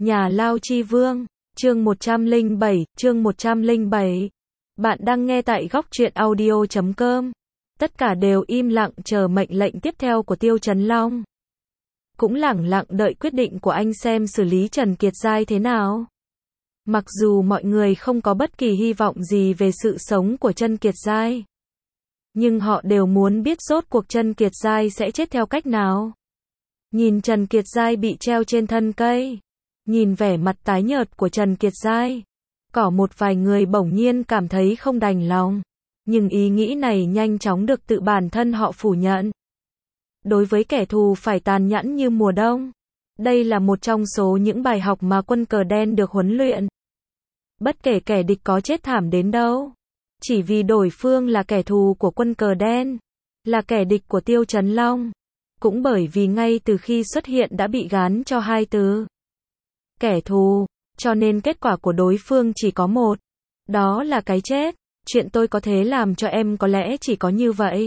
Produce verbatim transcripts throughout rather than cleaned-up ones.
Nhà Lao Chi Vương, chương một trăm lẻ bảy, chương một trăm lẻ bảy. Bạn đang nghe tại góc truyện audio chấm com. Tất cả đều im lặng chờ mệnh lệnh tiếp theo của Tiêu Chấn Long. Cũng lẳng lặng đợi quyết định của anh xem xử lý Trần Kiệt Giai thế nào. Mặc dù mọi người không có bất kỳ hy vọng gì về sự sống của Trần Kiệt Giai, nhưng họ đều muốn biết rốt cuộc Trần Kiệt Giai sẽ chết theo cách nào. Nhìn Trần Kiệt Giai bị treo trên thân cây, nhìn vẻ mặt tái nhợt của Trần Kiệt Giai, có một vài người bỗng nhiên cảm thấy không đành lòng, nhưng ý nghĩ này nhanh chóng được tự bản thân họ phủ nhận. Đối với kẻ thù phải tàn nhẫn như mùa đông, đây là một trong số những bài học mà quân cờ đen được huấn luyện. Bất kể kẻ địch có chết thảm đến đâu, chỉ vì đối phương là kẻ thù của quân cờ đen, là kẻ địch của Tiêu Chấn Long, cũng bởi vì ngay từ khi xuất hiện đã bị gán cho hai từ kẻ thù, cho nên kết quả của đối phương chỉ có một, đó là cái chết. Chuyện tôi có thể làm cho em có lẽ chỉ có như vậy.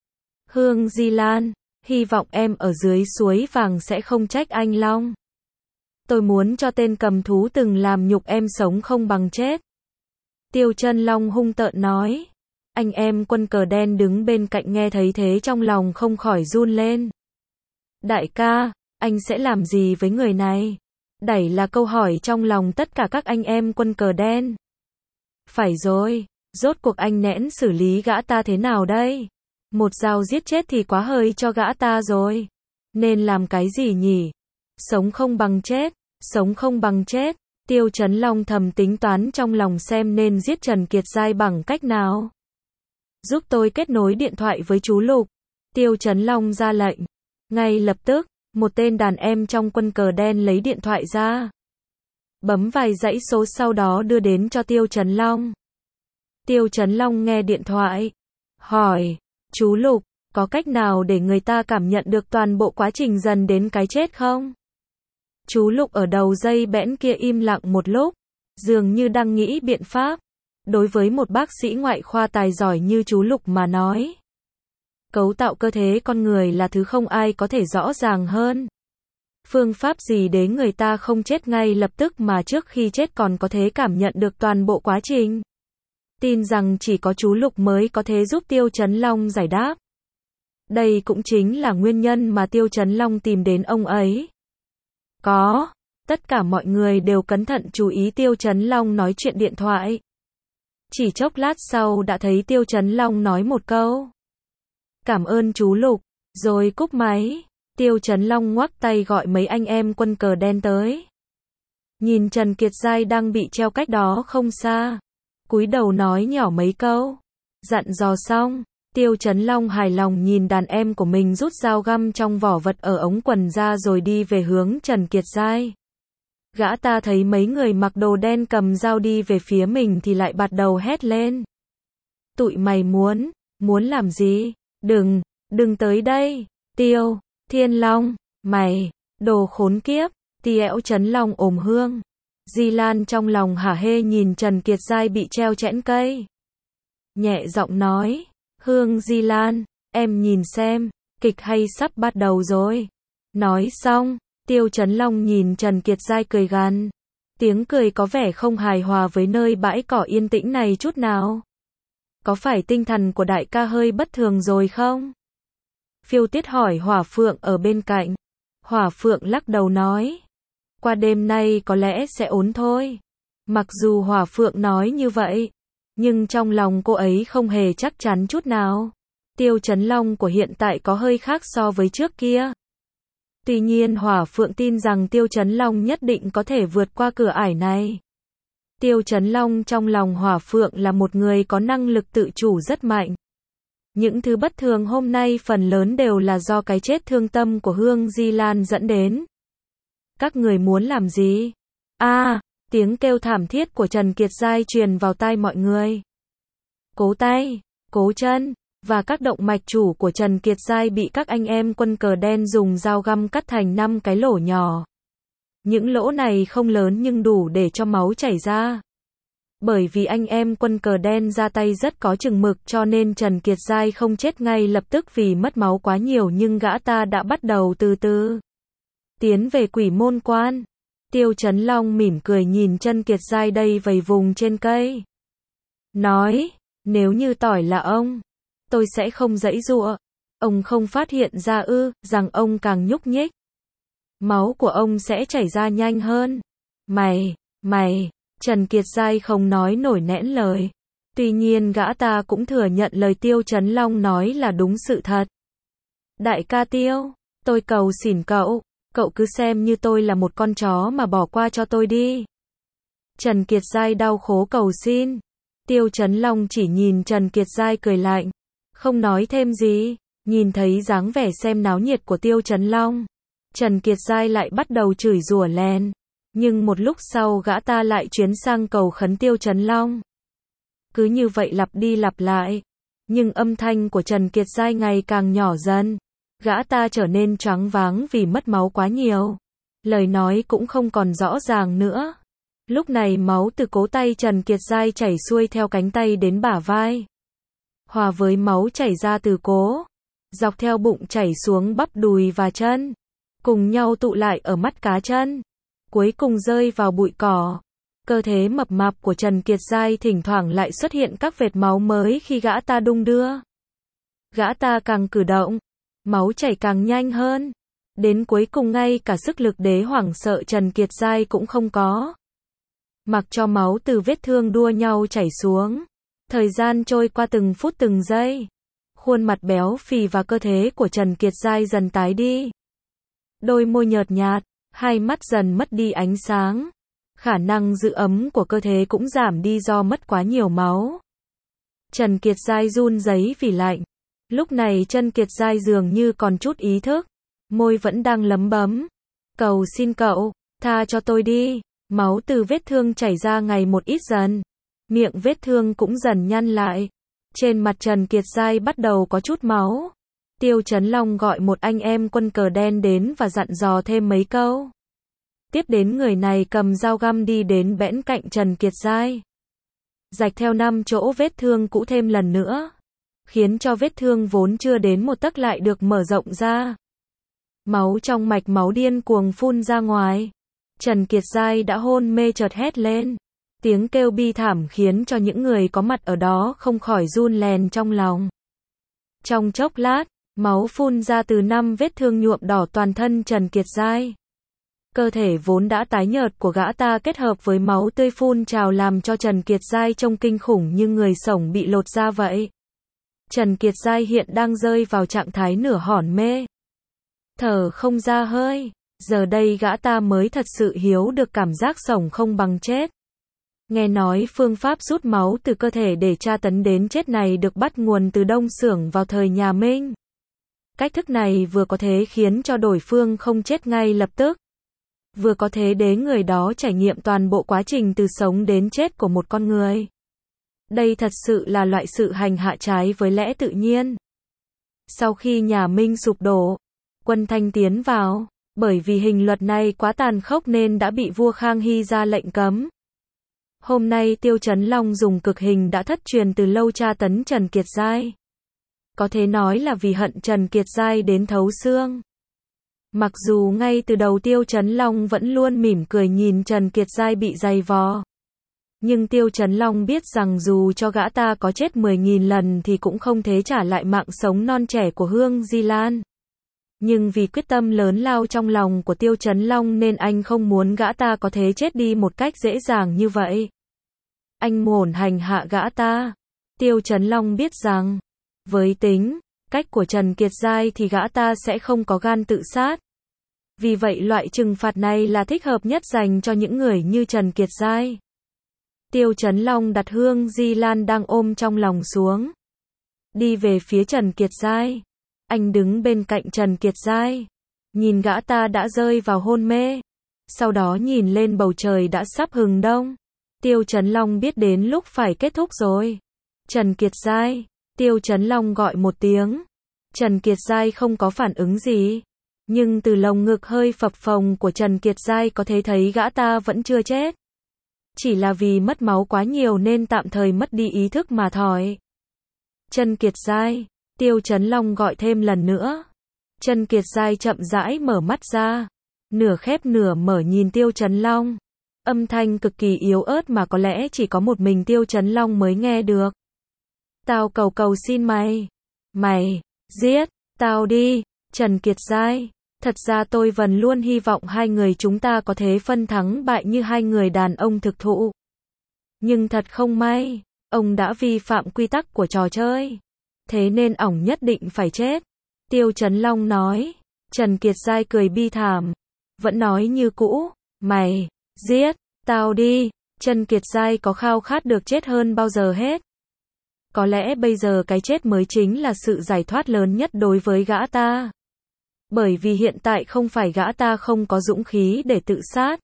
Hương Di Lan, hy vọng em ở dưới suối vàng sẽ không trách anh Long. Tôi muốn cho tên cầm thú từng làm nhục em sống không bằng chết. Tiêu Chấn Long hung tợn nói. Anh em quân cờ đen đứng bên cạnh nghe thấy thế trong lòng không khỏi run lên. Đại ca, anh sẽ làm gì với người này? Đẩy là câu hỏi trong lòng tất cả các anh em quân cờ đen. Phải rồi, rốt cuộc anh nẽn xử lý gã ta thế nào đây? Một dao giết chết thì quá hơi cho gã ta rồi. Nên làm cái gì nhỉ? Sống không bằng chết, sống không bằng chết. Tiêu Chấn Long thầm tính toán trong lòng xem nên giết Trần Kiệt Giai bằng cách nào. Giúp tôi kết nối điện thoại với chú Lục. Tiêu Chấn Long ra lệnh. Ngay lập tức, một tên đàn em trong quân cờ đen lấy điện thoại ra, bấm vài dãy số sau đó đưa đến cho Tiêu Chấn Long. Tiêu Chấn Long nghe điện thoại, hỏi, chú Lục, có cách nào để người ta cảm nhận được toàn bộ quá trình dần đến cái chết không? Chú Lục ở đầu dây bẽn kia im lặng một lúc, dường như đang nghĩ biện pháp. Đối với một bác sĩ ngoại khoa tài giỏi như chú Lục mà nói, cấu tạo cơ thể con người là thứ không ai có thể rõ ràng hơn. Phương pháp gì để người ta không chết ngay lập tức mà trước khi chết còn có thể cảm nhận được toàn bộ quá trình? Tin rằng chỉ có chú Lục mới có thể giúp Tiêu Chấn Long giải đáp. Đây cũng chính là nguyên nhân mà Tiêu Chấn Long tìm đến ông ấy. Có, tất cả mọi người đều cẩn thận chú ý Tiêu Chấn Long nói chuyện điện thoại. Chỉ chốc lát sau đã thấy Tiêu Chấn Long nói một câu. Cảm ơn chú Lục, rồi cúp máy. Tiêu Chấn Long ngoắc tay gọi mấy anh em quân cờ đen tới. Nhìn Trần Kiệt Giai đang bị treo cách đó không xa, cúi đầu nói nhỏ mấy câu. Dặn dò xong, Tiêu Chấn Long hài lòng nhìn đàn em của mình rút dao găm trong vỏ vật ở ống quần ra rồi đi về hướng Trần Kiệt Giai. Gã ta thấy mấy người mặc đồ đen cầm dao đi về phía mình thì lại bắt đầu hét lên. Tụi mày muốn, muốn làm gì? Đừng, đừng tới đây. Tiêu, Thiên Long, mày, đồ khốn kiếp. Tiêu Chấn Long ồm Hương Di Lan trong lòng hả hê nhìn Trần Kiệt Giai bị treo chẽn cây. Nhẹ giọng nói, Hương Di Lan, em nhìn xem, kịch hay sắp bắt đầu rồi. Nói xong, Tiêu Chấn Long nhìn Trần Kiệt Giai cười gằn. Tiếng cười có vẻ không hài hòa với nơi bãi cỏ yên tĩnh này chút nào. Có phải tinh thần của đại ca hơi bất thường rồi không? Phiêu Tiết hỏi Hỏa Phượng ở bên cạnh. Hỏa Phượng lắc đầu nói. Qua đêm nay có lẽ sẽ ổn thôi. Mặc dù Hỏa Phượng nói như vậy, nhưng trong lòng cô ấy không hề chắc chắn chút nào. Tiêu Chấn Long của hiện tại có hơi khác so với trước kia. Tuy nhiên Hỏa Phượng tin rằng Tiêu Chấn Long nhất định có thể vượt qua cửa ải này. Tiêu Chấn Long trong lòng Hỏa Phượng là một người có năng lực tự chủ rất mạnh. Những thứ bất thường hôm nay phần lớn đều là do cái chết thương tâm của Hương Di Lan dẫn đến. Các người muốn làm gì? A, à, tiếng kêu thảm thiết của Trần Kiệt Giai truyền vào tai mọi người. Cố tay, cố chân, và các động mạch chủ của Trần Kiệt Giai bị các anh em quân cờ đen dùng dao găm cắt thành năm cái lỗ nhỏ. Những lỗ này không lớn nhưng đủ để cho máu chảy ra. Bởi vì anh em quân cờ đen ra tay rất có chừng mực cho nên Trần Kiệt Giai không chết ngay lập tức vì mất máu quá nhiều nhưng gã ta đã bắt đầu từ từ tiến về Quỷ Môn Quan. Tiêu Chấn Long mỉm cười nhìn Trần Kiệt Giai đây vầy vùng trên cây. Nói, nếu như tỏi là ông, tôi sẽ không giãy giụa. Ông không phát hiện ra ư, rằng ông càng nhúc nhích, máu của ông sẽ chảy ra nhanh hơn. Mày, mày, Trần Kiệt Giai không nói nổi nẽn lời. Tuy nhiên gã ta cũng thừa nhận lời Tiêu Chấn Long nói là đúng sự thật. Đại ca Tiêu, tôi cầu xỉn cậu, cậu cứ xem như tôi là một con chó mà bỏ qua cho tôi đi. Trần Kiệt Giai đau khổ cầu xin. Tiêu Chấn Long chỉ nhìn Trần Kiệt Giai cười lạnh, không nói thêm gì. Nhìn thấy dáng vẻ xem náo nhiệt của Tiêu Chấn Long, Trần Kiệt Giai lại bắt đầu chửi rủa lên. Nhưng một lúc sau gã ta lại chuyển sang cầu khấn Tiêu Chấn Long. Cứ như vậy lặp đi lặp lại. Nhưng âm thanh của Trần Kiệt Giai ngày càng nhỏ dần. Gã ta trở nên choáng váng vì mất máu quá nhiều. Lời nói cũng không còn rõ ràng nữa. Lúc này máu từ cổ tay Trần Kiệt Giai chảy xuôi theo cánh tay đến bả vai, hòa với máu chảy ra từ cổ, dọc theo bụng chảy xuống bắp đùi và chân, cùng nhau tụ lại ở mắt cá chân, cuối cùng rơi vào bụi cỏ. Cơ thể mập mạp của Trần Kiệt Giai thỉnh thoảng lại xuất hiện các vệt máu mới khi gã ta đung đưa. Gã ta càng cử động, máu chảy càng nhanh hơn. Đến cuối cùng ngay cả sức lực để hoảng sợ Trần Kiệt Giai cũng không có. Mặc cho máu từ vết thương đua nhau chảy xuống. Thời gian trôi qua từng phút từng giây. Khuôn mặt béo phì và cơ thể của Trần Kiệt Giai dần tái đi. Đôi môi nhợt nhạt, hai mắt dần mất đi ánh sáng. Khả năng giữ ấm của cơ thể cũng giảm đi do mất quá nhiều máu. Trần Kiệt Giai run rẩy vì lạnh. Lúc này Trần Kiệt Giai dường như còn chút ý thức. Môi vẫn đang lấm bấm. Cầu xin cậu, tha cho tôi đi. Máu từ vết thương chảy ra ngày một ít dần. Miệng vết thương cũng dần nhăn lại. Trên mặt Trần Kiệt Giai bắt đầu có chút máu. Tiêu Chấn Long gọi một anh em quân cờ đen đến và dặn dò thêm mấy câu. Tiếp đến người này cầm dao găm đi đến bẽn cạnh Trần Kiệt Giai. Rạch theo năm chỗ vết thương cũ thêm lần nữa. Khiến cho vết thương vốn chưa đến một tấc lại được mở rộng ra. Máu trong mạch máu điên cuồng phun ra ngoài. Trần Kiệt Giai đã hôn mê chợt hét lên. Tiếng kêu bi thảm khiến cho những người có mặt ở đó không khỏi run lèn trong lòng. Trong chốc lát, máu phun ra từ năm vết thương nhuộm đỏ toàn thân Trần Kiệt Giai. Cơ thể vốn đã tái nhợt của gã ta kết hợp với máu tươi phun trào làm cho Trần Kiệt Giai trông kinh khủng như người sống bị lột da vậy. Trần Kiệt Giai hiện đang rơi vào trạng thái nửa hỏn mê. Thở không ra hơi. Giờ đây gã ta mới thật sự hiểu được cảm giác sống không bằng chết. Nghe nói phương pháp rút máu từ cơ thể để tra tấn đến chết này được bắt nguồn từ Đông Xưởng vào thời nhà Minh. Cách thức này vừa có thể khiến cho đối phương không chết ngay lập tức, vừa có thể để người đó trải nghiệm toàn bộ quá trình từ sống đến chết của một con người. Đây thật sự là loại sự hành hạ trái với lẽ tự nhiên. Sau khi nhà Minh sụp đổ, quân Thanh tiến vào. Bởi vì hình luật này quá tàn khốc nên đã bị vua Khang Hy ra lệnh cấm. Hôm nay Tiêu Chấn Long dùng cực hình đã thất truyền từ lâu tra tấn Trần Kiệt Giai. Có thể nói là vì hận Trần Kiệt Giai đến thấu xương. Mặc dù ngay từ đầu Tiêu Chấn Long vẫn luôn mỉm cười nhìn Trần Kiệt Giai bị dày vò. Nhưng Tiêu Chấn Long biết rằng dù cho gã ta có chết mười nghìn lần thì cũng không thể trả lại mạng sống non trẻ của Hương Di Lan. Nhưng vì quyết tâm lớn lao trong lòng của Tiêu Chấn Long nên anh không muốn gã ta có thể chết đi một cách dễ dàng như vậy. Anh muốn hành hạ gã ta. Tiêu Chấn Long biết rằng, với tính, cách của Trần Kiệt Giai thì gã ta sẽ không có gan tự sát. Vì vậy loại trừng phạt này là thích hợp nhất dành cho những người như Trần Kiệt Giai. Tiêu Chấn Long đặt Hương Di Lan đang ôm trong lòng xuống. Đi về phía Trần Kiệt Giai. Anh đứng bên cạnh Trần Kiệt Giai. Nhìn gã ta đã rơi vào hôn mê. Sau đó nhìn lên bầu trời đã sắp hừng đông. Tiêu Chấn Long biết đến lúc phải kết thúc rồi. Trần Kiệt Giai. Tiêu Chấn Long gọi một tiếng. Trần Kiệt Giai không có phản ứng gì. Nhưng từ lồng ngực hơi phập phồng của Trần Kiệt Giai có thể thấy gã ta vẫn chưa chết. Chỉ là vì mất máu quá nhiều nên tạm thời mất đi ý thức mà thôi. Trần Kiệt Giai. Tiêu Chấn Long gọi thêm lần nữa. Trần Kiệt Giai chậm rãi mở mắt ra. nửa khép nửa mở nhìn Tiêu Chấn Long. Âm thanh cực kỳ yếu ớt mà có lẽ chỉ có một mình Tiêu Chấn Long mới nghe được. Tao cầu cầu xin mày. Mày, giết, tao đi, Trần Kiệt Giai. Thật ra tôi vẫn luôn hy vọng hai người chúng ta có thế phân thắng bại như hai người đàn ông thực thụ. Nhưng thật không may, ông đã vi phạm quy tắc của trò chơi. Thế nên ổng nhất định phải chết. Tiêu Chấn Long nói. Trần Kiệt Giai cười bi thảm. Vẫn nói như cũ. Mày, giết, tao đi. Trần Kiệt Giai có khao khát được chết hơn bao giờ hết. Có lẽ bây giờ cái chết mới chính là sự giải thoát lớn nhất đối với gã ta. Bởi vì hiện tại không phải gã ta không có dũng khí để tự sát,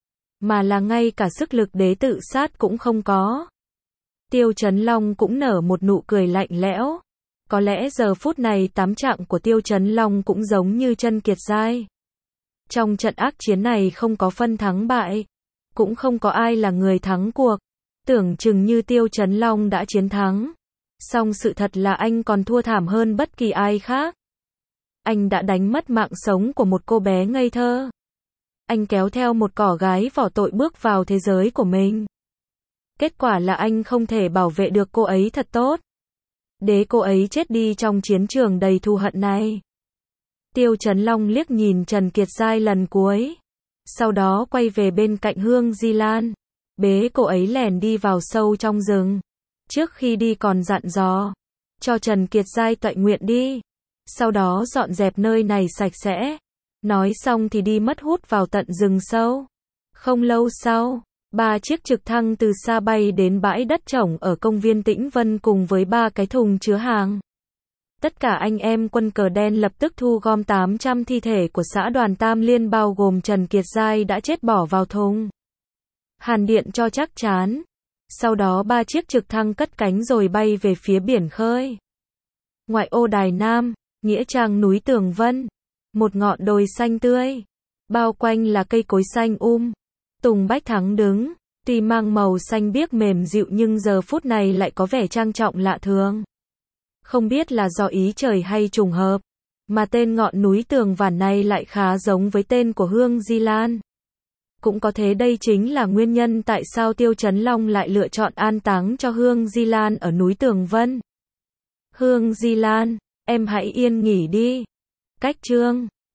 mà là ngay cả sức lực để tự sát cũng không có. Tiêu Chấn Long cũng nở một nụ cười lạnh lẽo. Có lẽ giờ phút này tám trạng của Tiêu Chấn Long cũng giống như Trần Kiệt Giai. Trong trận ác chiến này không có phân thắng bại, cũng không có ai là người thắng cuộc. Tưởng chừng như Tiêu Chấn Long đã chiến thắng. Song sự thật là anh còn thua thảm hơn bất kỳ ai khác. Anh đã đánh mất mạng sống của một cô bé ngây thơ. Anh kéo theo một cỏ gái vỏ tội bước vào thế giới của mình. Kết quả là anh không thể bảo vệ được cô ấy thật tốt. Để cô ấy chết đi trong chiến trường đầy thù hận này. Tiêu Chấn Long liếc nhìn Trần Kiệt Giai lần cuối. Sau đó quay về bên cạnh Hương Di Lan. Bế cô ấy lẻn đi vào sâu trong rừng. Trước khi đi còn dặn dò. Cho Trần Kiệt Giai tọa nguyện đi. Sau đó dọn dẹp nơi này sạch sẽ. Nói xong thì đi mất hút vào tận rừng sâu. Không lâu sau, ba chiếc trực thăng từ xa bay đến bãi đất trống ở công viên Tĩnh Vân cùng với ba cái thùng chứa hàng. Tất cả anh em quân cờ đen lập tức thu gom tám trăm thi thể của xã đoàn Tam Liên bao gồm Trần Kiệt Giai đã chết bỏ vào thùng. Hàn điện cho chắc chắn. Sau đó ba chiếc trực thăng cất cánh rồi bay về phía biển khơi. Ngoại ô Đài Nam, nghĩa trang núi Tường Vân. Một ngọn đồi xanh tươi. Bao quanh là cây cối xanh um. Tùng Bách Thắng đứng. Tuy mang màu xanh biếc mềm dịu nhưng giờ phút này lại có vẻ trang trọng lạ thường. Không biết là do ý trời hay trùng hợp, mà tên ngọn núi Tường Vân này lại khá giống với tên của Hương Di Lan. Cũng có thể đây chính là nguyên nhân tại sao Tiêu Chấn Long lại lựa chọn an táng cho Hương Di Lan ở núi Tường Vân. Hương Di Lan, em hãy yên nghỉ đi. Cách chương